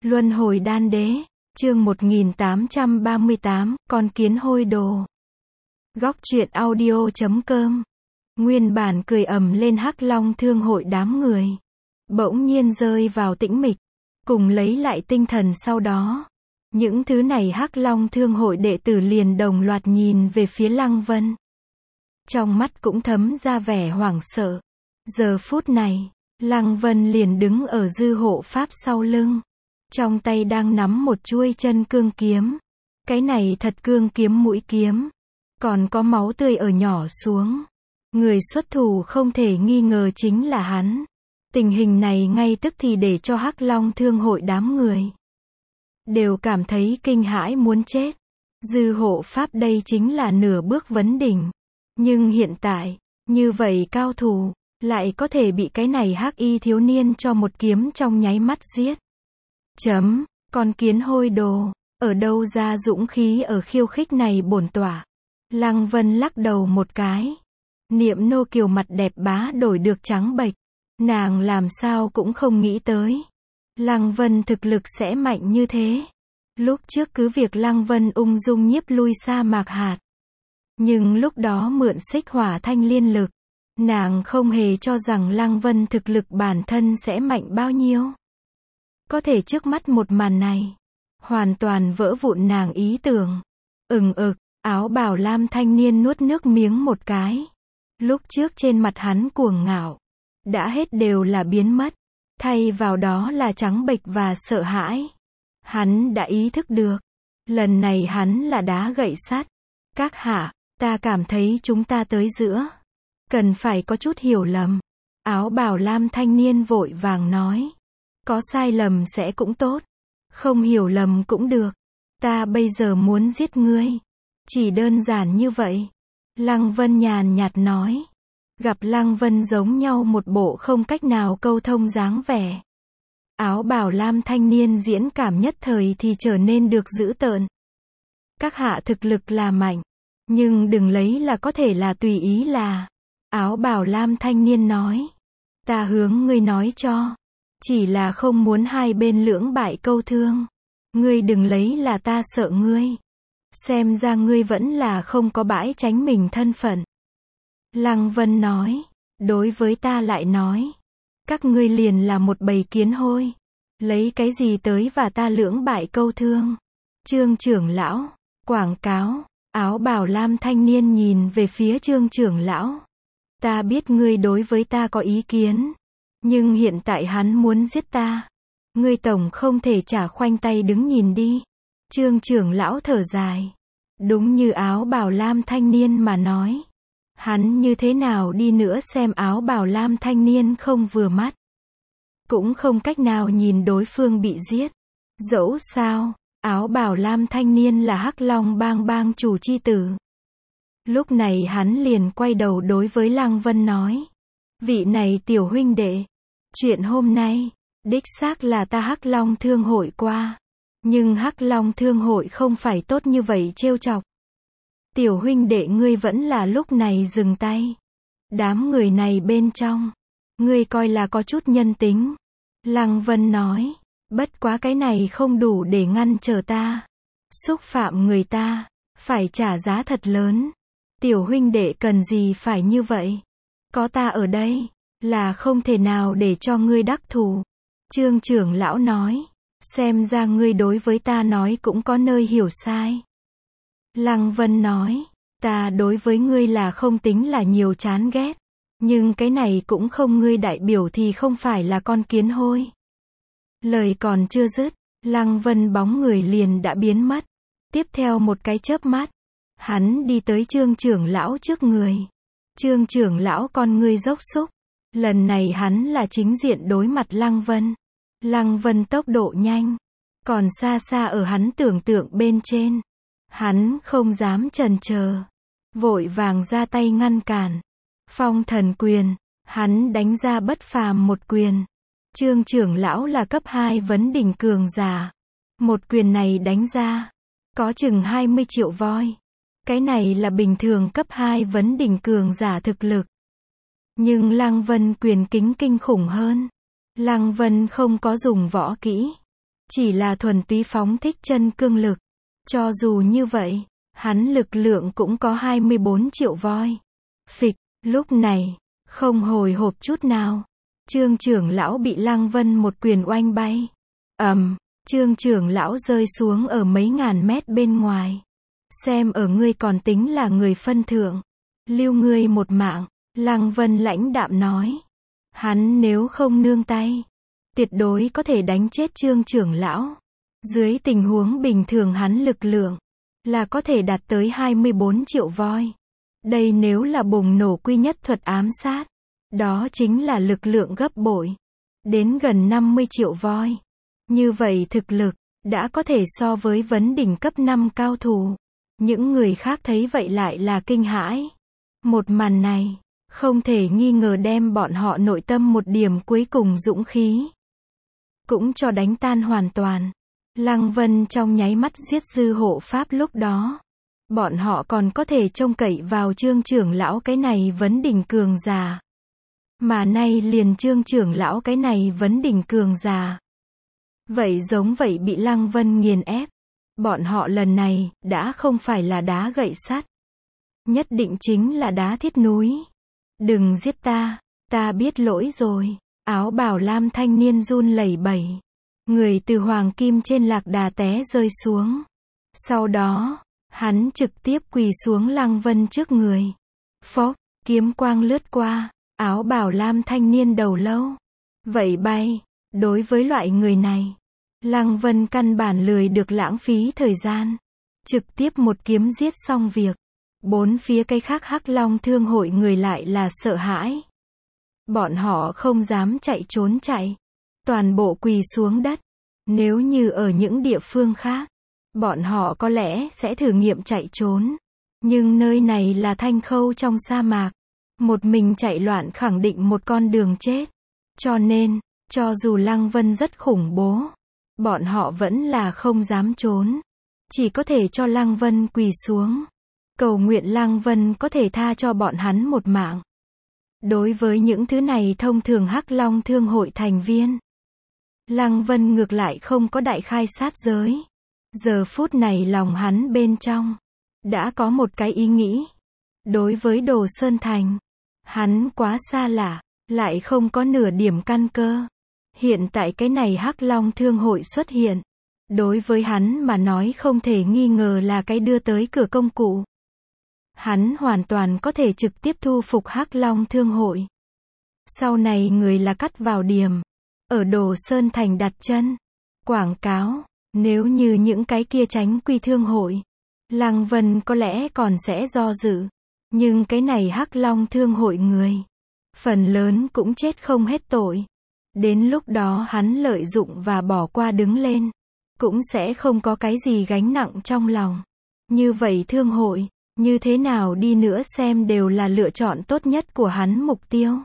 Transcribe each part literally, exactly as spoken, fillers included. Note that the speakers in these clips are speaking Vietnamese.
Luân hồi đan đế, chương một nghìn tám trăm ba mươi tám, con kiến hôi đồ. Góc truyện audio chấm com. Nguyên bản cười ầm lên Hắc Long Thương hội đám người, bỗng nhiên rơi vào tĩnh mịch, cùng lấy lại tinh thần sau đó. Những thứ này Hắc Long Thương hội đệ tử liền đồng loạt nhìn về phía Lăng Vân. Trong mắt cũng thấm ra vẻ hoảng sợ. Giờ phút này, Lăng Vân liền đứng ở dư hộ pháp sau lưng. Trong tay đang nắm một chuôi chân cương kiếm. Cái này thật cương kiếm mũi kiếm. Còn có máu tươi ở nhỏ xuống. Người xuất thủ không thể nghi ngờ chính là hắn. Tình hình này ngay tức thì để cho Hắc Long Thương hội đám người đều cảm thấy kinh hãi muốn chết. Dư hộ pháp đây chính là nửa bước vấn đỉnh. Nhưng hiện tại, như vậy cao thủ, lại có thể bị cái này hắc y thiếu niên cho một kiếm trong nháy mắt giết. Chấm, con kiến hôi đồ, ở đâu ra dũng khí ở khiêu khích này bổn tỏa. Lăng Vân lắc đầu một cái. Niệm nô kiều mặt đẹp bá đổi được trắng bệch. Nàng làm sao cũng không nghĩ tới. Lăng Vân thực lực sẽ mạnh như thế. Lúc trước cứ việc Lăng Vân ung dung nhiếp lui sa mạc hạt. Nhưng lúc đó mượn xích hỏa thanh liên lực. Nàng không hề cho rằng Lăng Vân thực lực bản thân sẽ mạnh bao nhiêu. Có thể trước mắt một màn này, hoàn toàn vỡ vụn nàng ý tưởng. Ừng ực, áo bào lam thanh niên nuốt nước miếng một cái. Lúc trước trên mặt hắn cuồng ngạo, đã hết đều là biến mất. Thay vào đó là trắng bệch và sợ hãi. Hắn đã ý thức được. Lần này hắn là đá gậy sắt. Các hạ, ta cảm thấy chúng ta tới giữa. Cần phải có chút hiểu lầm. Áo bào lam thanh niên vội vàng nói. Có sai lầm sẽ cũng tốt. Không hiểu lầm cũng được. Ta bây giờ muốn giết ngươi. Chỉ đơn giản như vậy. Lăng Vân nhàn nhạt nói. Gặp Lăng Vân giống nhau một bộ không cách nào câu thông dáng vẻ. Áo bào lam thanh niên diễn cảm nhất thời thì trở nên được dữ tợn. Các hạ thực lực là mạnh. Nhưng đừng lấy là có thể là tùy ý là. Áo bào lam thanh niên nói. Ta hướng ngươi nói cho. Chỉ là không muốn hai bên lưỡng bại câu thương. Ngươi đừng lấy là ta sợ ngươi. Xem ra ngươi vẫn là không có bãi tránh mình thân phận. Lăng Vân nói. Đối với ta lại nói. Các ngươi liền là một bầy kiến hôi. Lấy cái gì tới và ta lưỡng bại câu thương. Trương trưởng lão. Quảng cáo. Áo bào lam thanh niên nhìn về phía Trương trưởng lão. Ta biết ngươi đối với ta có ý kiến. Nhưng hiện tại hắn muốn giết ta. Ngươi tổng không thể trả khoanh tay đứng nhìn đi. Trương trưởng lão thở dài. Đúng như áo bào lam thanh niên mà nói. Hắn như thế nào đi nữa xem áo bào lam thanh niên không vừa mắt. Cũng không cách nào nhìn đối phương bị giết. Dẫu sao, áo bào lam thanh niên là Hắc Long bang bang chủ chi tử. Lúc này hắn liền quay đầu đối với Lăng Vân nói. Vị này tiểu huynh đệ. Chuyện hôm nay, đích xác là ta Hắc Long Thương hội qua. Nhưng Hắc Long Thương hội không phải tốt như vậy trêu chọc. Tiểu huynh đệ ngươi vẫn là lúc này dừng tay. Đám người này bên trong. Ngươi coi là có chút nhân tính. Lăng Vân nói. Bất quá cái này không đủ để ngăn trở ta. Xúc phạm người ta. Phải trả giá thật lớn. Tiểu huynh đệ cần gì phải như vậy. Có ta ở đây. Là không thể nào để cho ngươi đắc thù. Trương trưởng lão nói. Xem ra ngươi đối với ta nói cũng có nơi hiểu sai. Lăng Vân nói. Ta đối với ngươi là không tính là nhiều chán ghét. Nhưng cái này cũng không ngươi đại biểu thì không phải là con kiến hôi. Lời còn chưa dứt. Lăng Vân bóng người liền đã biến mất. Tiếp theo một cái chớp mắt. Hắn đi tới Trương trưởng lão trước người. Trương trưởng lão con ngươi dốc xúc. Lần này hắn là chính diện đối mặt Lăng Vân. Lăng Vân tốc độ nhanh. Còn xa xa ở hắn tưởng tượng bên trên. Hắn không dám chần chờ. Vội vàng ra tay ngăn cản. Phong thần quyền. Hắn đánh ra bất phàm một quyền. Trương trưởng lão là cấp hai vấn đỉnh cường giả. Một quyền này đánh ra. Có chừng hai mươi triệu voi. Cái này là bình thường cấp hai vấn đỉnh cường giả thực lực. Nhưng Lăng Vân quyền kính kinh khủng hơn. Lăng Vân không có dùng võ kỹ. chỉ là thuần túy phóng thích chân cương lực. Cho dù như vậy, hắn lực lượng cũng có hai mươi bốn triệu voi. Phịch, lúc này, không hồi hộp chút nào, Trương trưởng lão bị Lăng Vân một quyền oanh bay. Ầm, Trương trưởng lão rơi xuống ở mấy ngàn mét bên ngoài. Xem ở ngươi còn tính là người phân thượng, lưu ngươi một mạng, Lăng Vân lãnh đạm nói. Hắn nếu không nương tay, tuyệt đối có thể đánh chết Trương trưởng lão. Dưới tình huống bình thường hắn lực lượng là có thể đạt tới hai mươi bốn triệu voi. Đây nếu là bùng nổ quy nhất thuật ám sát, đó chính là lực lượng gấp bội, đến gần năm mươi triệu voi. Như vậy thực lực đã có thể so với vấn đỉnh cấp năm cao thủ. Những người khác thấy vậy lại là kinh hãi. Một màn này không thể nghi ngờ đem bọn họ nội tâm một điểm cuối cùng dũng khí cũng cho đánh tan hoàn toàn. Lăng Vân trong nháy mắt giết dư hộ pháp lúc đó. Bọn họ còn có thể trông cậy vào Trương trưởng lão cái này vấn đỉnh cường giả. Mà nay liền Trương trưởng lão cái này vấn đỉnh cường giả. Vậy giống vậy bị Lăng Vân nghiền ép. Bọn họ lần này đã không phải là đá gậy sắt, nhất định chính là đá thiết núi. Đừng giết ta, ta biết lỗi rồi. Áo bào lam thanh niên run lẩy bẩy. Người từ hoàng kim trên lạc đà té rơi xuống. Sau đó, hắn trực tiếp quỳ xuống Lăng Vân trước người. Phốc, kiếm quang lướt qua, áo bào lam thanh niên đầu lâu vậy bay. Đối với loại người này, Lăng Vân căn bản lười được lãng phí thời gian, trực tiếp một kiếm giết xong việc. Bốn phía cái khác Hắc Long Thương hội người lại là sợ hãi. Bọn họ không dám chạy trốn chạy, toàn bộ quỳ xuống đất. Nếu như ở những địa phương khác, bọn họ có lẽ sẽ thử nghiệm chạy trốn. Nhưng nơi này là Thanh Khâu trong sa mạc, một mình chạy loạn khẳng định một con đường chết. Cho nên, cho dù Lăng Vân rất khủng bố, bọn họ vẫn là không dám trốn. Chỉ có thể cho Lăng Vân quỳ xuống, cầu nguyện Lăng Vân có thể tha cho bọn hắn một mạng. Đối với những thứ này thông thường Hắc Long Thương hội thành viên, Lăng Vân ngược lại không có đại khai sát giới. Giờ phút này lòng hắn bên trong đã có một cái ý nghĩ. Đối với Đồ Sơn Thành, hắn quá xa lạ, lại không có nửa điểm căn cơ. Hiện tại cái này Hắc Long Thương hội xuất hiện, đối với hắn mà nói không thể nghi ngờ là cái đưa tới cửa công cụ. Hắn hoàn toàn có thể trực tiếp thu phục Hắc Long Thương hội. Sau này người là cắt vào điểm, ở Đồ Sơn Thành đặt chân, quảng cáo. Nếu như những cái kia tránh quy thương hội, Lăng Vân có lẽ còn sẽ do dự. Nhưng cái này Hắc Long Thương hội người, phần lớn cũng chết không hết tội. Đến lúc đó hắn lợi dụng và bỏ qua đứng lên, cũng sẽ không có cái gì gánh nặng trong lòng. Như vậy thương hội, như thế nào đi nữa xem đều là lựa chọn tốt nhất của hắn mục tiêu.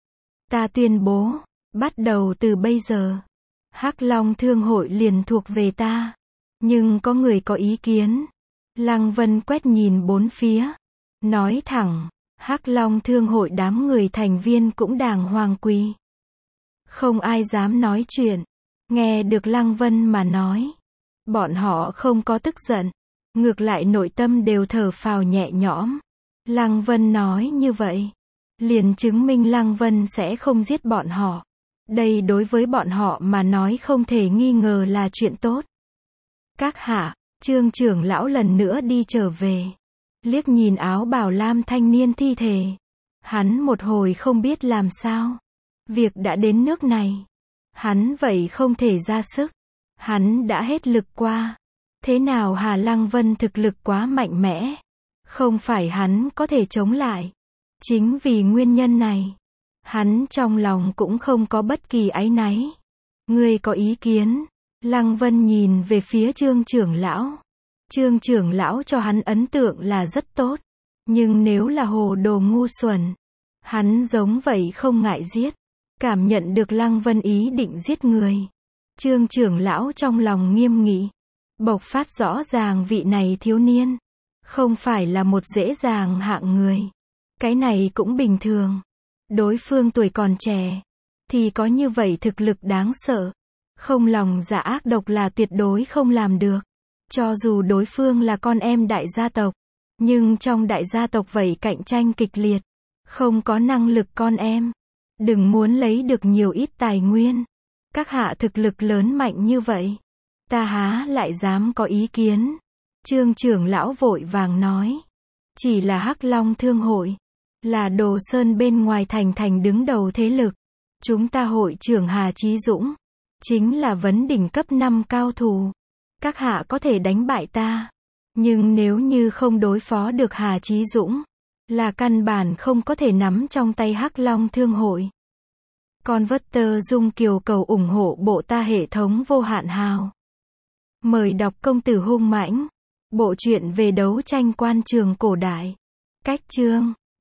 Ta tuyên bố, bắt đầu từ bây giờ, Hắc Long Thương hội liền thuộc về ta. Nhưng có người có ý kiến. Lăng Vân quét nhìn bốn phía, nói thẳng, Hắc Long Thương hội đám người thành viên cũng đàng hoàng quỳ. Không ai dám nói chuyện. Nghe được Lăng Vân mà nói, bọn họ không có tức giận, ngược lại nội tâm đều thở phào nhẹ nhõm. Lăng Vân nói như vậy, liền chứng minh Lăng Vân sẽ không giết bọn họ. Đây đối với bọn họ mà nói không thể nghi ngờ là chuyện tốt. Các hạ, Trương trưởng lão lần nữa đi trở về, liếc nhìn áo bào lam thanh niên thi thể. Hắn một hồi không biết làm sao. Việc đã đến nước này, hắn vậy không thể ra sức. Hắn đã hết lực qua. Thế nào Hà Lăng Vân thực lực quá mạnh mẽ, không phải hắn có thể chống lại. Chính vì nguyên nhân này, hắn trong lòng cũng không có bất kỳ áy náy. Ngươi có ý kiến? Lăng Vân nhìn về phía Trương trưởng lão. Trương trưởng lão cho hắn ấn tượng là rất tốt. Nhưng nếu là hồ đồ ngu xuẩn, hắn giống vậy không ngại giết. Cảm nhận được Lăng Vân ý định giết người, Trương trưởng lão trong lòng nghiêm nghị, bộc phát rõ ràng vị này thiếu niên không phải là một dễ dàng hạng người. Cái này cũng bình thường. Đối phương tuổi còn trẻ, thì có như vậy thực lực đáng sợ. Không lòng dạ ác độc là tuyệt đối không làm được. Cho dù đối phương là con em đại gia tộc, nhưng trong đại gia tộc vậy cạnh tranh kịch liệt, không có năng lực con em, đừng muốn lấy được nhiều ít tài nguyên. Các hạ thực lực lớn mạnh như vậy, ta há lại dám có ý kiến. Trương trưởng lão vội vàng nói, chỉ là Hắc Long Thương hội, là Đồ Sơn bên ngoài thành thành đứng đầu thế lực. Chúng ta hội trưởng Hà Chí Dũng, chính là vấn đỉnh cấp năm cao thủ. Các hạ có thể đánh bại ta, nhưng nếu như không đối phó được Hà Chí Dũng, là căn bản không có thể nắm trong tay Hắc Long Thương hội. Converter Dung Kiều cầu ủng hộ bộ ta hệ thống vô hạn hào. Mời đọc công tử hung mãnh, bộ truyện về đấu tranh quan trường cổ đại. Cách chương